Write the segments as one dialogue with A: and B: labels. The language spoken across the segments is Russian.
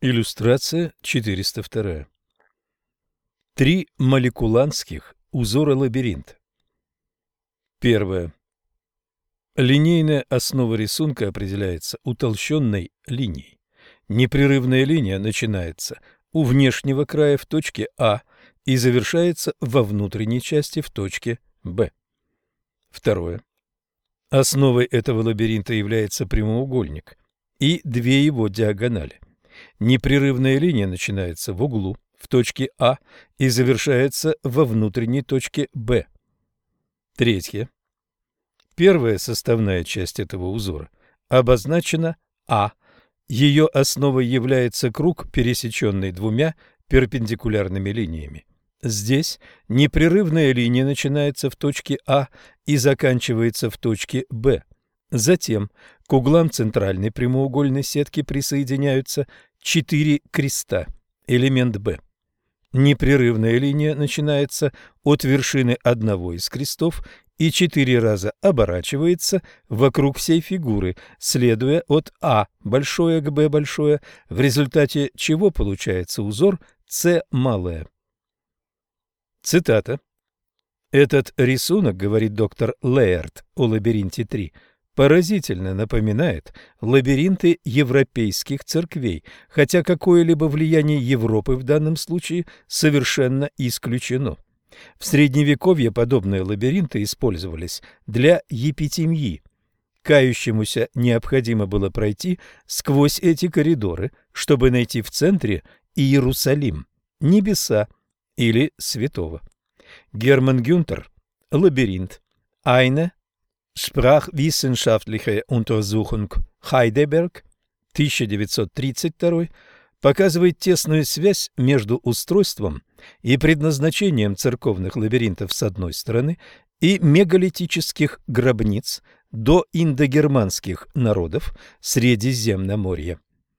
A: Иллюстрация 402. Три молекуланских узора лабиринта. Первое. Линейная основа рисунка определяется утолщенной линией. Непрерывная линия начинается у внешнего края в точке А и завершается во внутренней части в точке Б. Второе. Основой этого лабиринта является прямоугольник и две его диагонали. Непрерывная линия начинается в углу в точке А и завершается во внутренней точке Б. Третье. Первая составная часть этого узора обозначена А. Ее основой является круг, пересеченный двумя перпендикулярными линиями. Здесь непрерывная линия начинается в точке А и заканчивается в точке Б. Затем к углам центральной прямоугольной сетки присоединяются 4 креста, элемент Б. Непрерывная линия начинается от вершины одного из крестов и 4 раза оборачивается вокруг всей фигуры, следуя от А большое к Б большое, в результате чего получается узор С малое. Цитата. «Этот рисунок, — говорит доктор Лейерт о лабиринте 3, — поразительно напоминает лабиринты европейских церквей, хотя какое-либо влияние Европы в данном случае совершенно исключено. В Средневековье подобные лабиринты использовались для епитемьи. Кающемуся необходимо было пройти сквозь эти коридоры, чтобы найти в центре Иерусалим, небеса или святого». Герман Гюнтер, «Лабиринт», Eine sprachwissenschaftliche Untersuchung, Heidelberg, 1932, показывает тесную связь между устройством и предназначением церковных лабиринтов с одной стороны и мегалитических гробниц до индогерманских народов Средиземноморья.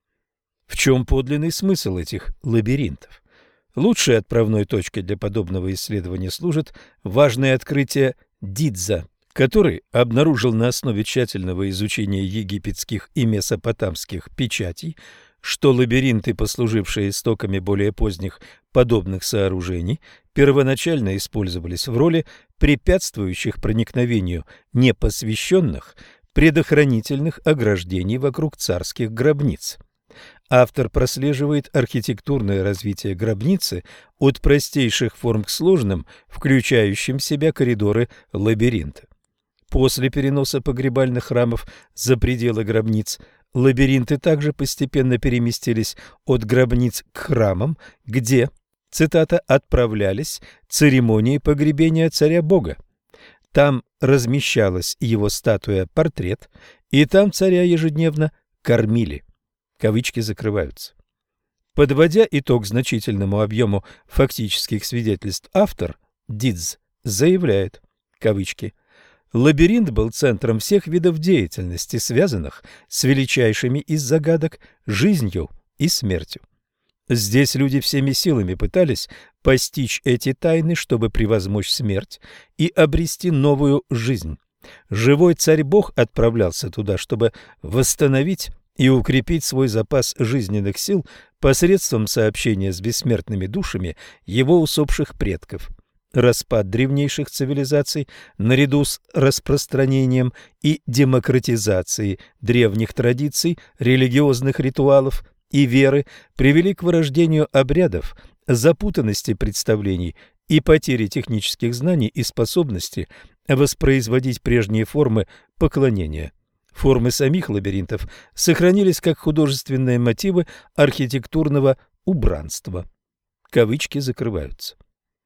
A: В чем подлинный смысл этих лабиринтов? Лучшей отправной точкой для подобного исследования служит важное открытие Дидза, который обнаружил на основе тщательного изучения египетских и месопотамских печатей, что лабиринты, послужившие истоками более поздних подобных сооружений, первоначально использовались в роли препятствующих проникновению непосвященных предохранительных ограждений вокруг царских гробниц. Автор прослеживает архитектурное развитие гробницы от простейших форм к сложным, включающим в себя коридоры лабиринта. После переноса погребальных храмов за пределы гробниц, лабиринты также постепенно переместились от гробниц к храмам, где, цитата, «отправлялись церемонии погребения царя-бога». Там размещалась его статуя-портрет, и там царя ежедневно кормили. Кавычки закрываются. Подводя итог значительному объему фактических свидетельств, автор, Дидз, заявляет, кавычки, «Лабиринт был центром всех видов деятельности, связанных с величайшими из загадок жизнью и смертью. Здесь люди всеми силами пытались постичь эти тайны, чтобы превозмочь смерть и обрести новую жизнь. Живой царь-бог отправлялся туда, чтобы восстановить и укрепить свой запас жизненных сил посредством сообщения с бессмертными душами его усопших предков. Распад древнейших цивилизаций, наряду с распространением и демократизацией древних традиций, религиозных ритуалов и веры, привели к вырождению обрядов, запутанности представлений и потере технических знаний и способности воспроизводить прежние формы поклонения. Формы самих лабиринтов сохранились как художественные мотивы архитектурного убранства». Кавычки закрываются.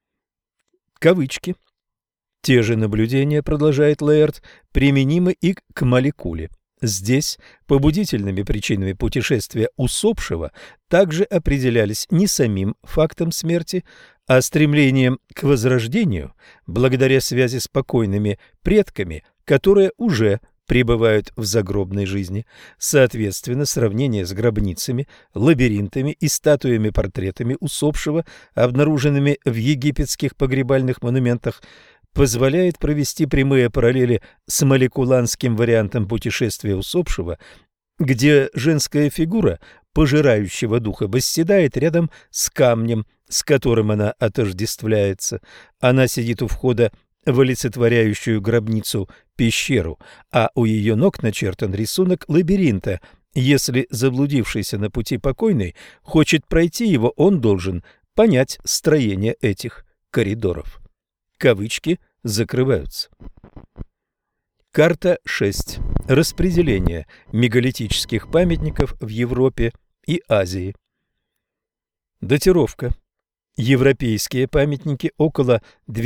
A: Кавычки. Те же наблюдения, продолжает Лейерт, применимы и к молекуле. Здесь побудительными причинами путешествия усопшего также определялись не самим фактом смерти, а стремлением к возрождению благодаря связи с покойными предками, которые уже пребывают в загробной жизни. Соответственно, сравнение с гробницами, лабиринтами и статуями-портретами усопшего, обнаруженными в египетских погребальных монументах, позволяет провести прямые параллели с молекуланским вариантом путешествия усопшего, где женская фигура пожирающего духа восседает рядом с камнем, с которым она отождествляется. Она сидит у входа в олицетворяющую гробницу пещеру, а у ее ног начертан рисунок лабиринта. Если заблудившийся на пути покойный хочет пройти его, он должен понять строение этих коридоров. Кавычки закрываются. Карта 6. Распределение мегалитических памятников в Европе и Азии. Датировка. Европейские памятники около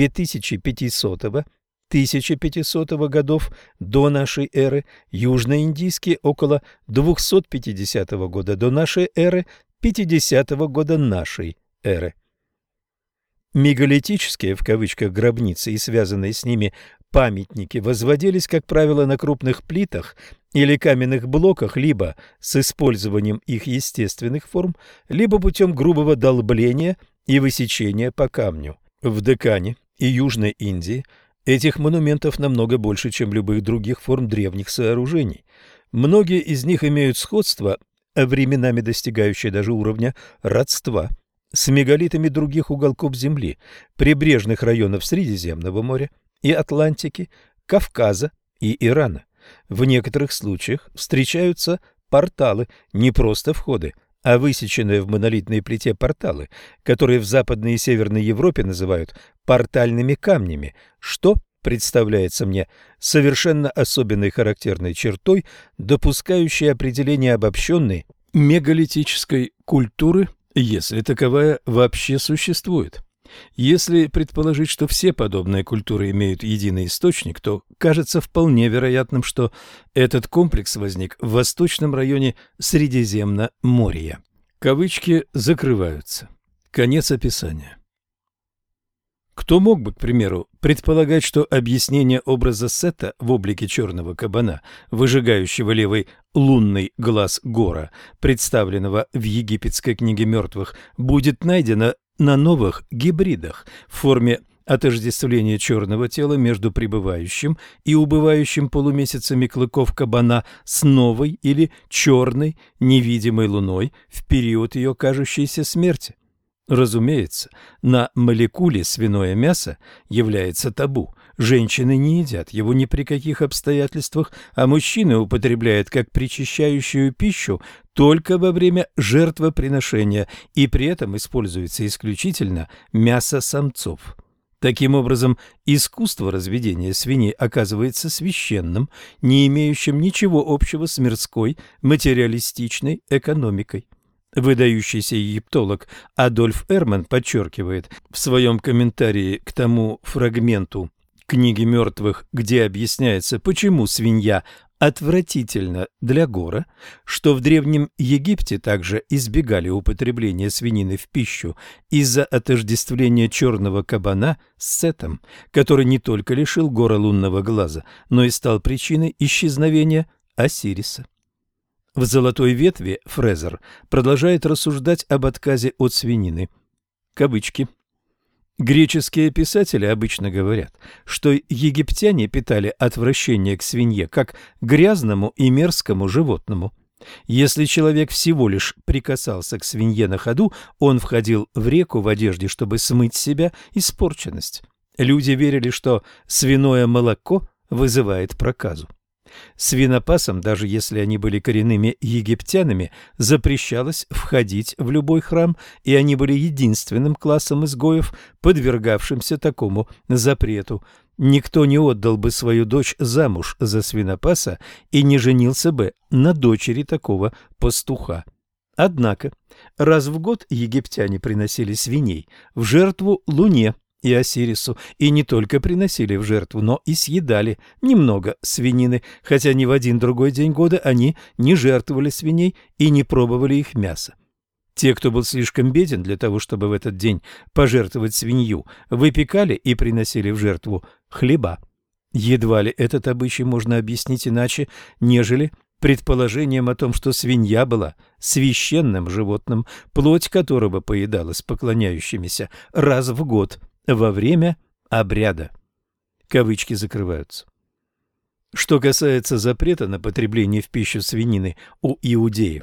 A: 2500-1500 годов до нашей эры, южноиндийские около 250 года до нашей эры, 50 года нашей эры. Мегалитические, в кавычках, гробницы и связанные с ними памятники возводились, как правило, на крупных плитах или каменных блоках, либо с использованием их естественных форм, либо путем грубого долбления и высечения по камню. В Деккане и Южной Индии этих монументов намного больше, чем любых других форм древних сооружений. Многие из них имеют сходство, временами достигающее даже уровня родства, с мегалитами других уголков Земли, прибрежных районов Средиземного моря и Атлантики, Кавказа и Ирана. В некоторых случаях встречаются порталы, не просто входы, а высеченные в монолитной плите порталы, которые в Западной и Северной Европе называют портальными камнями, что представляется мне совершенно особенной характерной чертой, допускающей определение обобщенной мегалитической культуры, если таковая вообще существует. Если предположить, что все подобные культуры имеют единый источник, то кажется вполне вероятным, что этот комплекс возник в восточном районе Средиземноморья. Кавычки закрываются. Конец описания. Кто мог бы, к примеру, предполагать, что объяснение образа Сета в облике черного кабана, выжигающего левый лунный глаз Гора, представленного в египетской книге мертвых, будет найдено на новых гибридах в форме отождествления черного тела между пребывающим и убывающим полумесяцами клыков кабана с новой или черной невидимой луной в период ее кажущейся смерти? Разумеется, на молекуле свиное мясо является табу. Женщины не едят его ни при каких обстоятельствах, а мужчины употребляют как причащающую пищу только во время жертвоприношения, и при этом используется исключительно мясо самцов. Таким образом, искусство разведения свиней оказывается священным, не имеющим ничего общего с мирской материалистичной экономикой. Выдающийся египтолог Адольф Эрман подчеркивает в своем комментарии к тому фрагменту книги мертвых, где объясняется, почему свинья отвратительна для Гора, что в Древнем Египте также избегали употребления свинины в пищу из-за отождествления черного кабана с Сетом, который не только лишил Гора лунного глаза, но и стал причиной исчезновения Осириса. В «Золотой ветви» Фрезер продолжает рассуждать об отказе от свинины. Кавычки. Греческие писатели обычно говорят, что египтяне питали отвращение к свинье как грязному и мерзкому животному. Если человек всего лишь прикасался к свинье на ходу, он входил в реку в одежде, чтобы смыть с себя испорченность. Люди верили, что свиное молоко вызывает проказу. Свинопасам, даже если они были коренными египтянами, запрещалось входить в любой храм, и они были единственным классом изгоев, подвергавшимся такому запрету. Никто не отдал бы свою дочь замуж за свинопаса и не женился бы на дочери такого пастуха. Однако раз в год египтяне приносили свиней в жертву Луне и Осирису, и не только приносили в жертву, но и съедали немного свинины, хотя ни в один другой день года они не жертвовали свиней и не пробовали их мясо. Те, кто был слишком беден для того, чтобы в этот день пожертвовать свинью, выпекали и приносили в жертву хлеба. Едва ли этот обычай можно объяснить иначе, нежели предположением о том, что свинья была священным животным, плоть которого поедалась поклоняющимися раз в год во время обряда. Кавычки закрываются. Что касается запрета на потребление в пищу свинины у иудеев,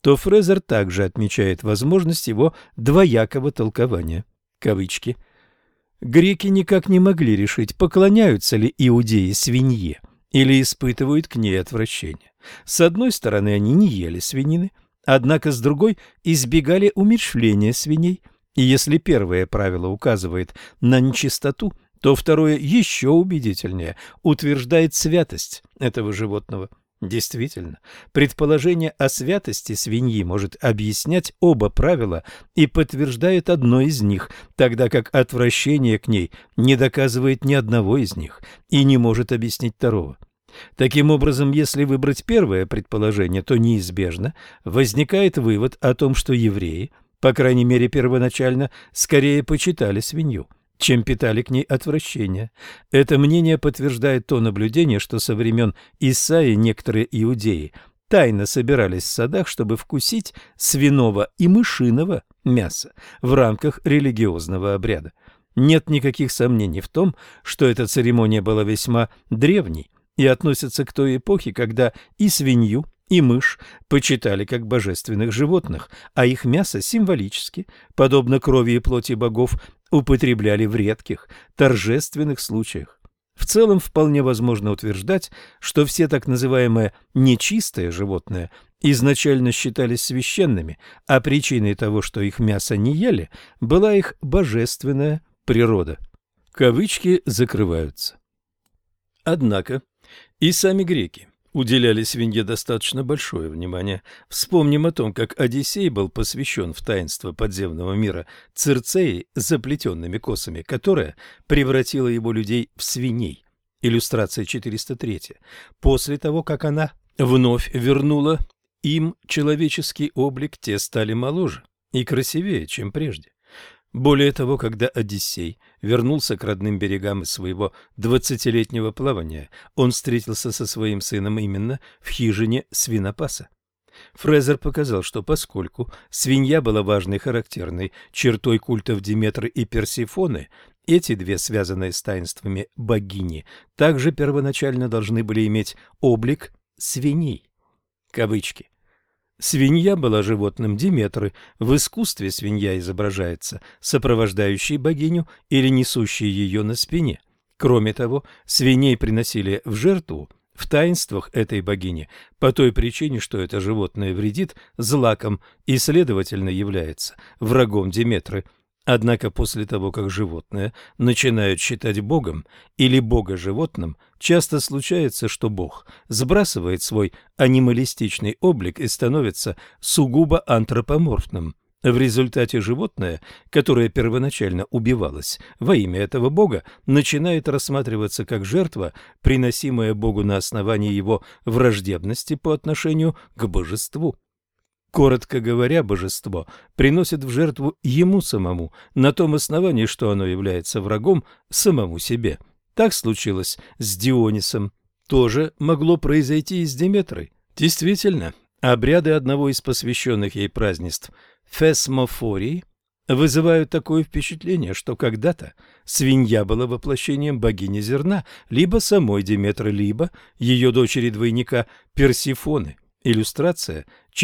A: то Фрезер также отмечает возможность его двоякого толкования. Кавычки. Греки никак не могли решить, поклоняются ли иудеи свинье или испытывают к ней отвращение. С одной стороны, они не ели свинины, однако с другой избегали умерщвления свиней, и если первое правило указывает на нечистоту, то второе еще убедительнее утверждает святость этого животного. Действительно, предположение о святости свиньи может объяснять оба правила и подтверждает одно из них, тогда как отвращение к ней не доказывает ни одного из них и не может объяснить второго. Таким образом, если выбрать первое предположение, то неизбежно возникает вывод о том, что евреи, по крайней мере первоначально, скорее почитали свинью, чем питали к ней отвращение. Это мнение подтверждает то наблюдение, что со времен Исаии некоторые иудеи тайно собирались в садах, чтобы вкусить свиного и мышиного мяса в рамках религиозного обряда. Нет никаких сомнений в том, что эта церемония была весьма древней и относится к той эпохе, когда и свинью, и мышь почитали как божественных животных, а их мясо символически, подобно крови и плоти богов, употребляли в редких, торжественных случаях. В целом вполне возможно утверждать, что все так называемые нечистые животные изначально считались священными, а причиной того, что их мясо не ели, была их божественная природа. Кавычки закрываются. Однако и сами греки уделяли свинье достаточно большое внимание. Вспомним о том, как Одиссей был посвящен в таинство подземного мира Цирцеей с заплетенными косами, которая превратила его людей в свиней. Иллюстрация 403. После того, как она вновь вернула им человеческий облик, те стали моложе и красивее, чем прежде. Более того, когда Одиссей вернулся к родным берегам из своего 20-летнего плавания, он встретился со своим сыном именно в хижине свинопаса. Фрезер показал, что поскольку свинья была важной характерной чертой культов Диметры и Персефоны, эти две связанные с таинствами богини также первоначально должны были иметь облик свиней. Кавычки. Свинья была животным Диметры. В искусстве свинья изображается сопровождающей богиню или несущей ее на спине. Кроме того, свиней приносили в жертву в таинствах этой богини по той причине, что это животное вредит злакам и, следовательно, является врагом Диметры. Однако после того, как животное начинают считать богом или бога-животным, часто случается, что бог сбрасывает свой анималистичный облик и становится сугубо антропоморфным. В результате животное, которое первоначально убивалось во имя этого бога, начинает рассматриваться как жертва, приносимая богу на основании его враждебности по отношению к божеству. Коротко говоря, божество приносит в жертву ему самому, на том основании, что оно является врагом самому себе. Так случилось с Дионисом. Тоже могло произойти и с Диметрой. Действительно, обряды одного из посвященных ей празднеств Фесмофории вызывают такое впечатление, что когда-то свинья была воплощением богини зерна, либо самой Диметры, либо ее дочери-двойника Персефоны. Иллюстрация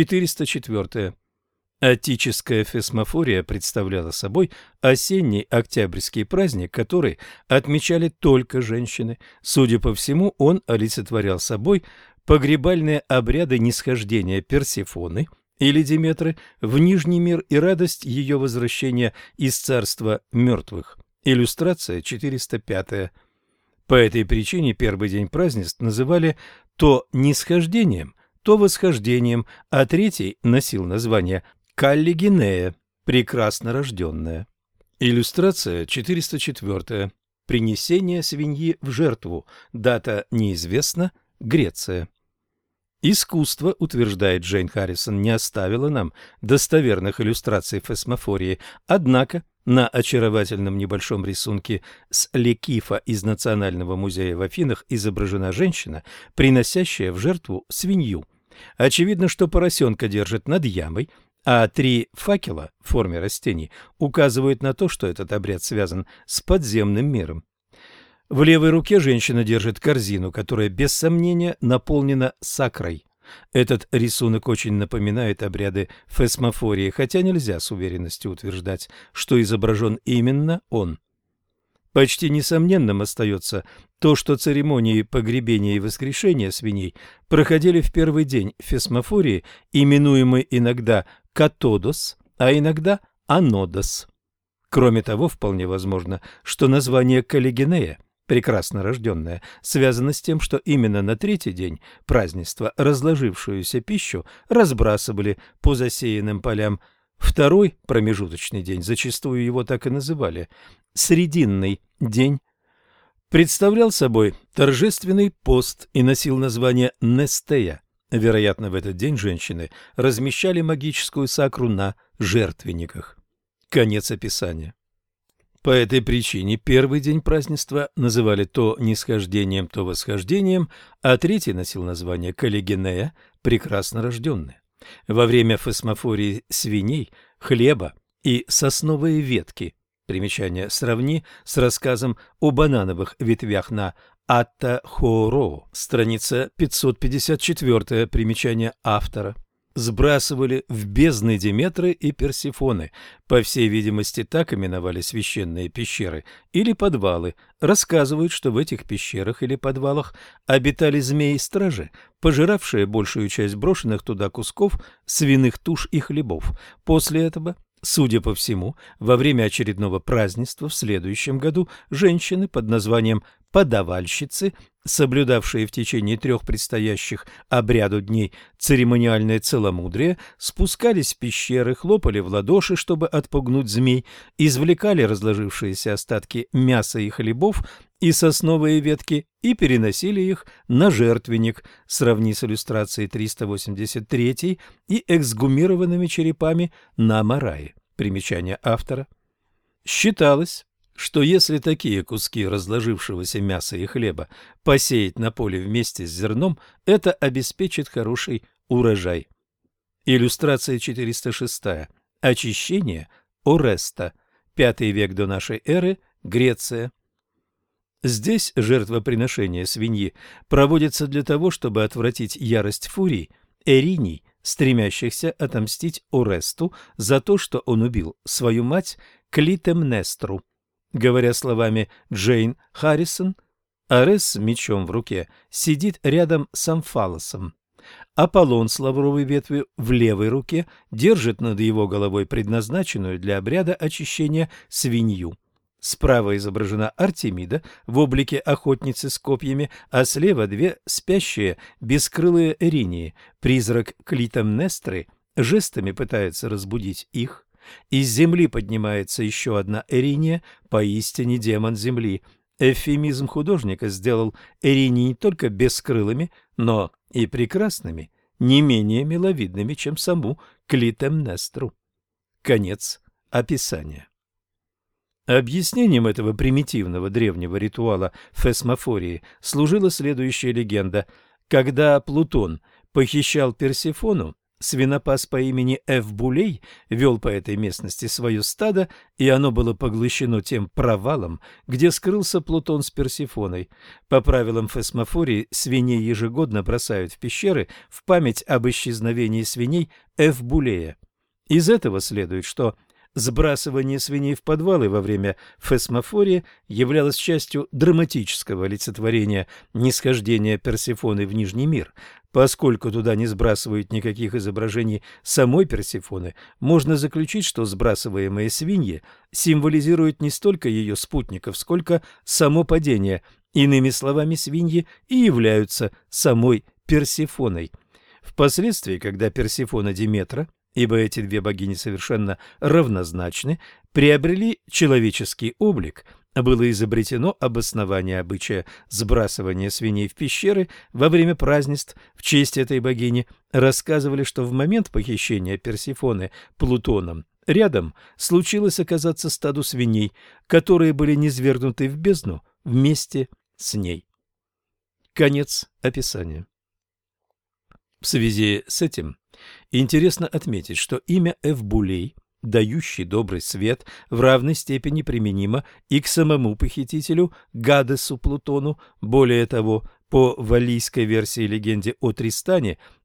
A: 404. Аттическая Фесмофория представляла собой осенний октябрьский праздник, который отмечали только женщины. Судя по всему, он олицетворял собой погребальные обряды нисхождения Персефоны или Диметры в Нижний мир и радость ее возвращения из царства мертвых. Иллюстрация 405. По этой причине первый день празднеств называли то нисхождением, то восхождением, а третий носил название Каллигинея, прекрасно рожденная. Иллюстрация 404. Принесение свиньи в жертву. Дата неизвестна. Греция. Искусство, утверждает Джейн Харрисон, не оставило нам достоверных иллюстраций Фесмофории, однако на очаровательном небольшом рисунке с Лекифа из Национального музея в Афинах изображена женщина, приносящая в жертву свинью. Очевидно, что поросенка держит над ямой, а 3 факела в форме растений указывают на то, что этот обряд связан с подземным миром. В левой руке женщина держит корзину, которая без сомнения наполнена сакрой, Этот рисунок очень напоминает обряды фесмофории, хотя нельзя с уверенностью утверждать, что изображен именно он. Почти несомненным остается то, что церемонии погребения и воскрешения свиней проходили в первый день фесмофории, именуемой иногда катодос, а иногда анодос. Кроме того, вполне возможно, что название каллигенея, прекрасно рожденная, связано с тем, что именно на третий день празднества разложившуюся пищу разбрасывали по засеянным полям. Второй промежуточный день, зачастую его так и называли, срединный день, представлял собой торжественный пост и носил название Нестея. Вероятно, в этот день женщины размещали магическую сакру на жертвенниках. Конец описания. По этой причине первый день празднества называли то нисхождением, то восхождением, а третий носил название каллигенея, прекрасно рожденная. Во время фесмофории свиней, хлеба и сосновые ветки. Примечание сравни с рассказом о банановых ветвях на Аттахороу, страница 554, примечание автора. Сбрасывали в бездны Деметры и Персефоны, по всей видимости, так именовали священные пещеры или подвалы. Рассказывают, что в этих пещерах или подвалах обитали змеи-стражи, пожиравшие большую часть брошенных туда кусков свиных туш и хлебов. После этого, судя по всему, во время очередного празднества в следующем году женщины под названием подавальщицы, соблюдавшие в течение 3 предстоящих обряду дней церемониальное целомудрие, спускались в пещеры, хлопали в ладоши, чтобы отпугнуть змей, извлекали разложившиеся остатки мяса и хлебов и сосновые ветки и переносили их на жертвенник, сравни с иллюстрацией 383 и эксгумированными черепами на Марае. Примечание автора. Считалось, что если такие куски разложившегося мяса и хлеба посеять на поле вместе с зерном, это обеспечит хороший урожай. Иллюстрация 406. Очищение Ореста. 5 век до нашей эры. Греция. Здесь жертвоприношение свиньи проводится для того, чтобы отвратить ярость фурий, Эриней, стремящихся отомстить Оресту за то, что он убил свою мать Клитемнестру. Говоря словами Джейн Харрисон, Арес с мечом в руке сидит рядом с Амфалосом. Аполлон с лавровой ветвью в левой руке держит над его головой предназначенную для обряда очищения свинью. Справа изображена Артемида в облике охотницы с копьями, а слева 2 спящие бескрылые Эринии. Призрак Клитемнестры жестами пытается разбудить их. Из земли поднимается еще одна Эриния, поистине демон земли. Эвфемизм художника сделал Эринии не только бескрылыми, но и прекрасными, не менее миловидными, чем саму Клитемнестру. Конец описания. Объяснением этого примитивного древнего ритуала фесмофории служила следующая легенда. Когда Плутон похищал Персефону, свинопас по имени Эвбулей вел по этой местности свое стадо, и оно было поглощено тем провалом, где скрылся Плутон с Персефоной. По правилам фесмофории свиней ежегодно бросают в пещеры в память об исчезновении свиней Эвбулея. Из этого следует, что сбрасывание свиней в подвалы во время фесмофории являлось частью драматического олицетворения нисхождения Персефоны в Нижний мир. Поскольку туда не сбрасывают никаких изображений самой Персефоны, можно заключить, что сбрасываемые свиньи символизируют не столько ее спутников, сколько само падение. Иными словами, свиньи и являются самой Персефоной. Впоследствии, когда Персефона Деметра, ибо эти 2 богини совершенно равнозначны, приобрели человеческий облик, было изобретено обоснование обычая сбрасывания свиней в пещеры во время празднеств в честь этой богини. Рассказывали, что в момент похищения Персефоны Плутоном рядом случилось оказаться стаду свиней, которые были низвергнуты в бездну вместе с ней. Конец описания. В связи с этим интересно отметить, что имя Эвбулей, дающий добрый свет, в равной степени применимо и к самому похитителю Гадесу Плутону. Более того, по валлийской версии легенде о Тристане,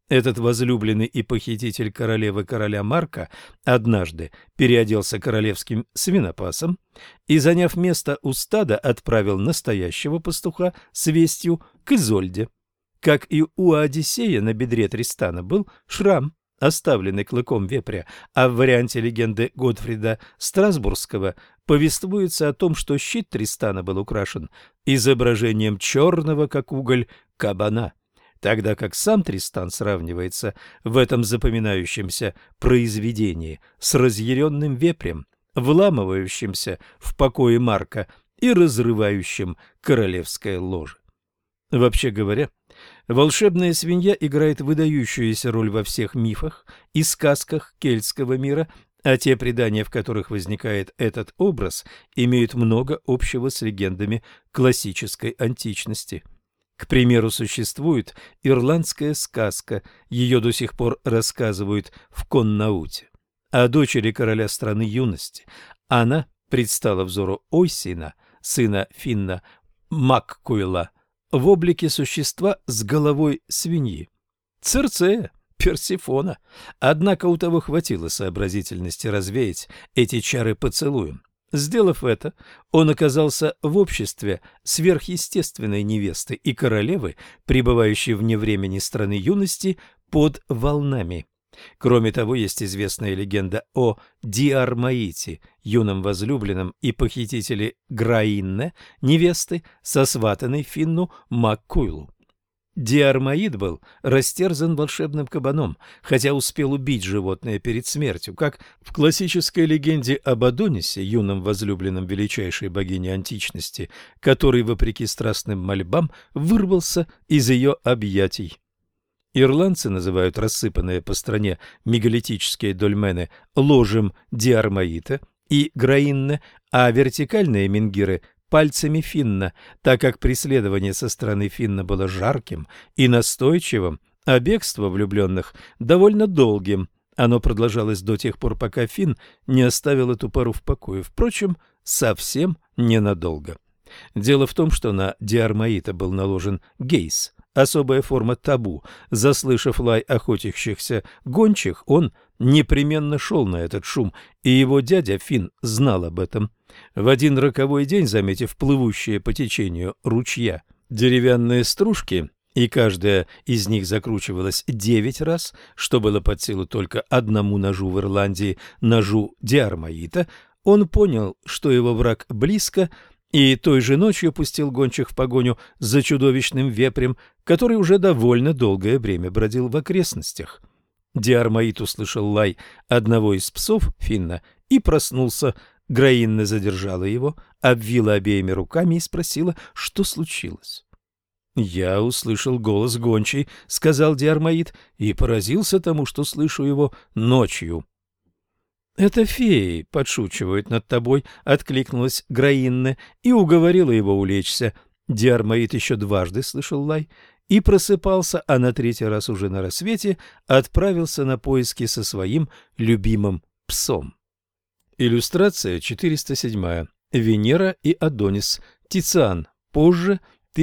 A: Этот возлюбленный и похититель королевы короля Марка однажды переоделся королевским свинопасом и, заняв место у стада, отправил настоящего пастуха с вестью к Изольде. Как и у Одиссея, на бедре Тристана был шрам, оставленный клыком вепря, а в варианте легенды Готфрида Страсбургского повествуется о том, что щит Тристана был украшен изображением черного, как уголь, кабана, тогда как сам Тристан сравнивается в этом запоминающемся произведении с разъяренным вепрем, вламывающимся в покои Марка и разрывающим королевское ложе. Вообще говоря, волшебная свинья играет выдающуюся роль во всех мифах и сказках кельтского мира, а те предания, в которых возникает этот образ, имеют много общего с легендами классической античности. К примеру, существует ирландская сказка, ее до сих пор рассказывают в Коннауте, о дочери короля страны юности. Она предстала взору Ойсина, сына Финна Маккуэла, в облике существа с головой свиньи. Цирцея, Персифона. Однако у того хватило сообразительности развеять эти чары поцелуем. Сделав это, он оказался в обществе сверхъестественной невесты и королевы, пребывающей вне времени страны юности под волнами. Кроме того, есть известная легенда о Диармаите, юном возлюбленном и похитителе Граинне, невесты, сосватанной Финну Маккуйлу. Диармаид был растерзан волшебным кабаном, хотя успел убить животное перед смертью, как в классической легенде об Адонисе, юном возлюбленном величайшей богини античности, который, вопреки страстным мольбам, вырвался из ее объятий. Ирландцы называют рассыпанные по стране мегалитические дольмены ложем Диармаита и Граинне, а вертикальные менгиры – пальцами Финна, так как преследование со стороны Финна было жарким и настойчивым, а бегство влюбленных довольно долгим. Оно продолжалось до тех пор, пока Финн не оставил эту пару в покое. Впрочем, совсем ненадолго. Дело в том, что на Диармаита был наложен гейс, особая форма табу. Заслышав лай охотящихся гончих, он непременно шел на этот шум, и его дядя Финн знал об этом. В один роковой день, заметив плывущие по течению ручья деревянные стружки, и каждая из них закручивалась 9 раз, что было под силу только одному ножу в Ирландии, ножу Диармаита, он понял, что его враг близко, и той же ночью пустил гончих в погоню за чудовищным вепрем, который уже довольно долгое время бродил в окрестностях. Диармаит услышал лай одного из псов Финна и проснулся. Граинна задержала его, обвила обеими руками и спросила, что случилось. «Я услышал голос гончей», — сказал Диармаит, — «и поразился тому, что слышу его ночью». «Это феи подшучивают над тобой», — откликнулась Граинна и уговорила его улечься. Диармаит еще дважды слышал лай и просыпался, а на третий раз уже на рассвете отправился на поиски со своим любимым псом. Иллюстрация 407. Венера и Адонис. Тициан. Позже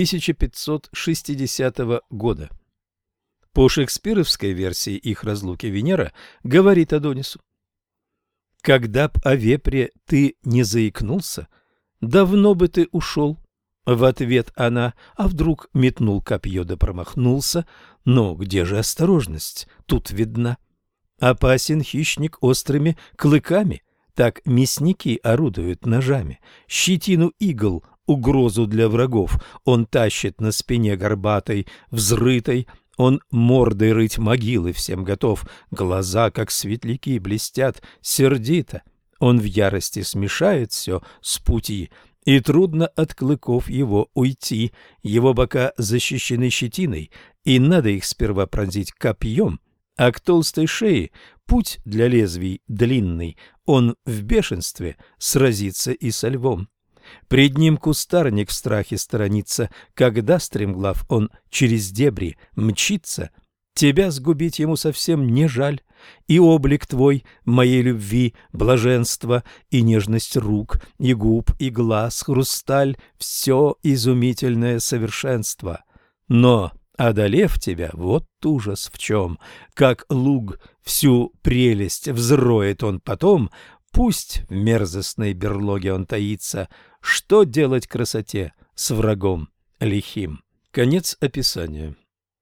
A: 1560 года. По шекспировской версии их разлуки Венера говорит Адонису: «Когда б о вепре ты не заикнулся, давно бы ты ушел». В ответ она: «А вдруг метнул копье да промахнулся? Но где же осторожность тут видна? Опасен хищник острыми клыками, так мясники орудуют ножами. Щетину игл, угрозу для врагов, он тащит на спине горбатой, взрытой. Он мордой рыть могилы всем готов, глаза, как светляки, блестят сердито. Он в ярости смешает все с пути, и трудно от клыков его уйти. Его бока защищены щетиной, и надо их сперва пронзить копьем, а к толстой шее путь для лезвий длинный. Он в бешенстве сразится и со львом. Пред ним кустарник в страхе сторонится, когда, стремглав, он через дебри мчится. Тебя сгубить ему совсем не жаль, и облик твой моей любви, блаженство, и нежность рук, и губ, и глаз, хрусталь — все изумительное совершенство. Но Одолев тебя, вот ужас в чем, как луг всю прелесть взроет он потом, пусть в мерзостной берлоге он таится, что делать красоте с врагом лихим. Конец описания.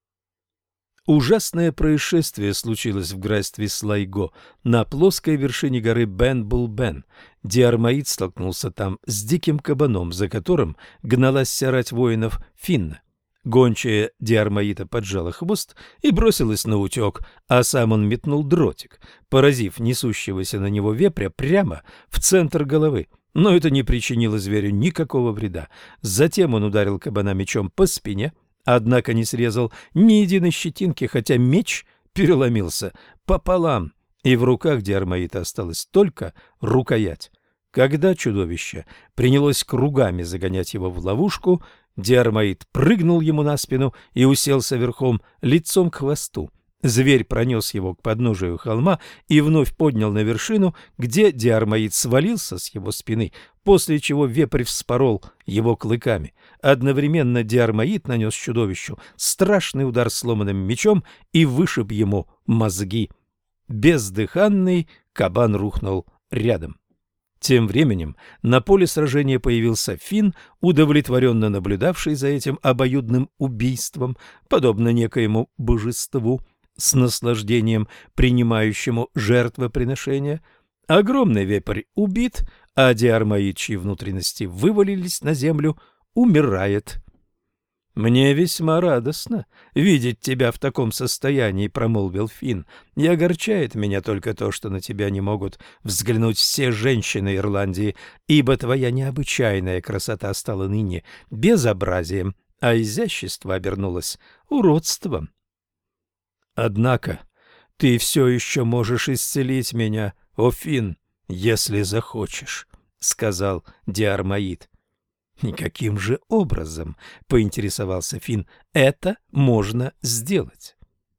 A: Ужасное происшествие случилось в графстве Слайго на плоской вершине горы Бен-Бул-Бен. Диармаид столкнулся там с диким кабаном, за которым гналась вся рать воинов Финна. Гончая Диармаида поджала хвост и бросилась наутек, а сам он метнул дротик, поразив несущегося на него вепря прямо в центр головы. Но это не причинило зверю никакого вреда. Затем он ударил кабана мечом по спине, однако не срезал ни единой щетинки, хотя меч переломился пополам, и в руках Диармаида осталась только рукоять. Когда чудовище принялось кругами загонять его в ловушку, Диармаид прыгнул ему на спину и уселся верхом, лицом к хвосту. Зверь пронес его к подножию холма и вновь поднял на вершину, где Диармаид свалился с его спины, после чего вепрь вспорол его клыками. Одновременно Диармаид нанес чудовищу страшный удар сломанным мечом и вышиб ему мозги. Бездыханный кабан рухнул рядом. Тем временем на поле сражения появился Финн, удовлетворенно наблюдавший за этим обоюдным убийством, подобно некоему божеству, с наслаждением принимающему жертвоприношение. Огромный вепрь убит, а Диармаид, чьи внутренности вывалились на землю, умирает. «Мне весьма радостно видеть тебя в таком состоянии», — промолвил Финн. «И огорчает меня только то, что на тебя не могут взглянуть все женщины Ирландии, ибо твоя необычайная красота стала ныне безобразием, а изящество обернулось уродством. Однако ты все еще можешь исцелить меня, о Финн, если захочешь», — сказал Диармаид. «Никаким же образом, — поинтересовался Финн, — это можно сделать?»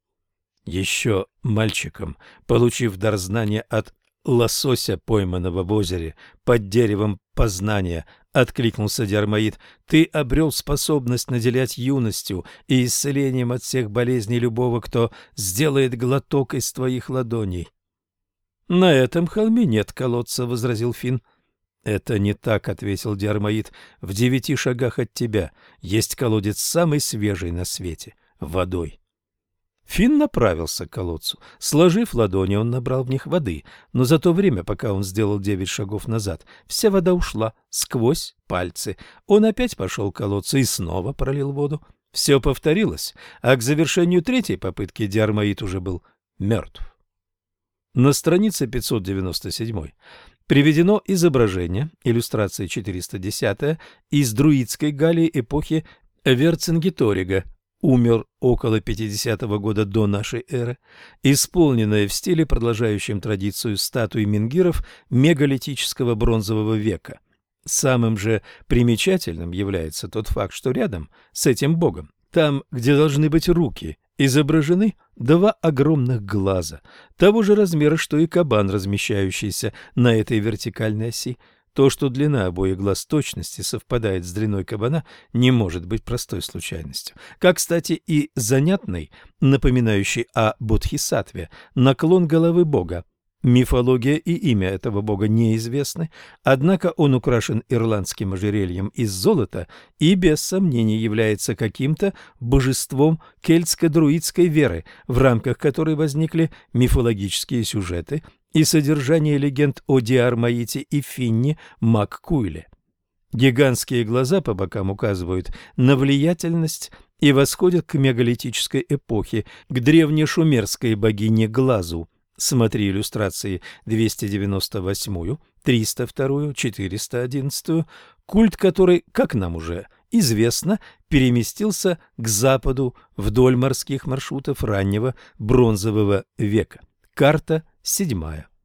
A: Еще мальчиком, получив дар знания от лосося, пойманного в озере под деревом познания, откликнулся Диармаид, ты обрел способность наделять юностью и исцелением от всех болезней любого, кто сделает глоток из твоих ладоней. «На этом холме нет колодца», — возразил Финн. «Это не так», — ответил Диармаид. «В 9 шагах от тебя есть колодец самый свежий на свете, водой». Финн направился к колодцу. Сложив ладони, он набрал в них воды, но за то время, пока он сделал 9 шагов назад, вся вода ушла сквозь пальцы. Он опять пошел к колодцу и снова пролил воду. Все повторилось, а к завершению 3-й попытки Диармаид уже был мертв. На странице 597 приведено изображение, иллюстрация 410 из друидской Галлии эпохи Верцингеторига, умер около 50-го года до нашей эры, исполненное в стиле, продолжающем традицию статуи менгиров мегалитического бронзового века. Самым же примечательным является тот факт, что рядом с этим богом, там, где должны быть руки, изображены 2 огромных глаза, того же размера, что и кабан, размещающийся на этой вертикальной оси. То, что длина обоих глаз точности совпадает с длиной кабана, не может быть простой случайностью. Как, кстати, и занятный, напоминающий о Бодхисаттве, наклон головы бога. Мифология и имя этого бога неизвестны, однако он украшен ирландским ожерельем из золота и без сомнений является каким-то божеством кельтско-друидской веры, в рамках которой возникли мифологические сюжеты и содержание легенд о Диармаите и Финне Маккуиле. Гигантские глаза по бокам указывают на влиятельность и восходят к мегалитической эпохе, к древнешумерской богине Глазу. Смотри иллюстрации 298, 302, 411, культ которой, как нам уже известно, переместился к западу вдоль морских маршрутов раннего бронзового века. Карта 7.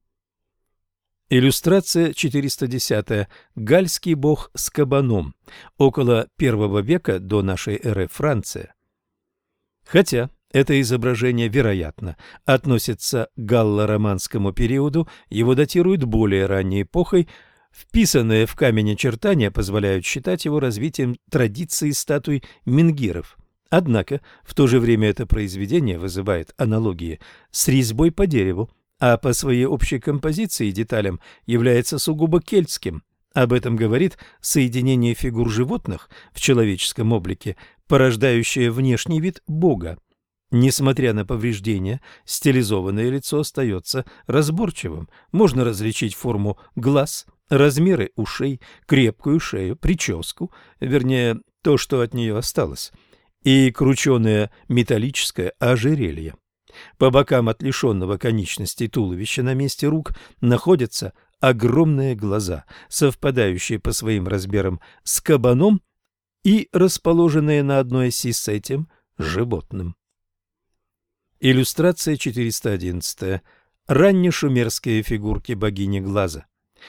A: Иллюстрация 410. Гальский бог с кабаном. Около 1 века до нашей эры Франция. Хотя это изображение, вероятно, относится к галло-романскому периоду, его датируют более ранней эпохой, вписанные в камень очертания позволяют считать его развитием традиции статуй менгиров. Однако в то же время это произведение вызывает аналогии с резьбой по дереву, а по своей общей композиции и деталям является сугубо кельтским. Об этом говорит соединение фигур животных в человеческом облике, порождающее внешний вид Бога. Несмотря на повреждения, стилизованное лицо остается разборчивым. Можно различить форму глаз, размеры ушей, крепкую шею, прическу, вернее, то, что от нее осталось, и крученое металлическое ожерелье. По бокам от лишенного конечностей туловища на месте рук находятся огромные глаза, совпадающие по своим размерам с кабаном и расположенные на одной оси с этим животным. Иллюстрация 411. Раннешумерские фигурки богини глаза.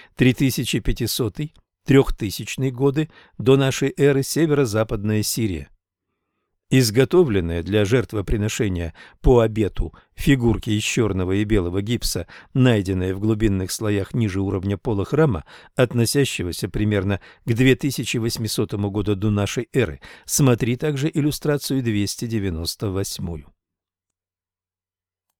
A: 3500-3000 годы до нашей эры, северо-западная Сирия. Изготовленные для жертвоприношения по обету фигурки из черного и белого гипса, найденные в глубинных слоях ниже уровня пола храма, относящегося примерно к 2800 году до нашей эры. Смотри также иллюстрацию 298.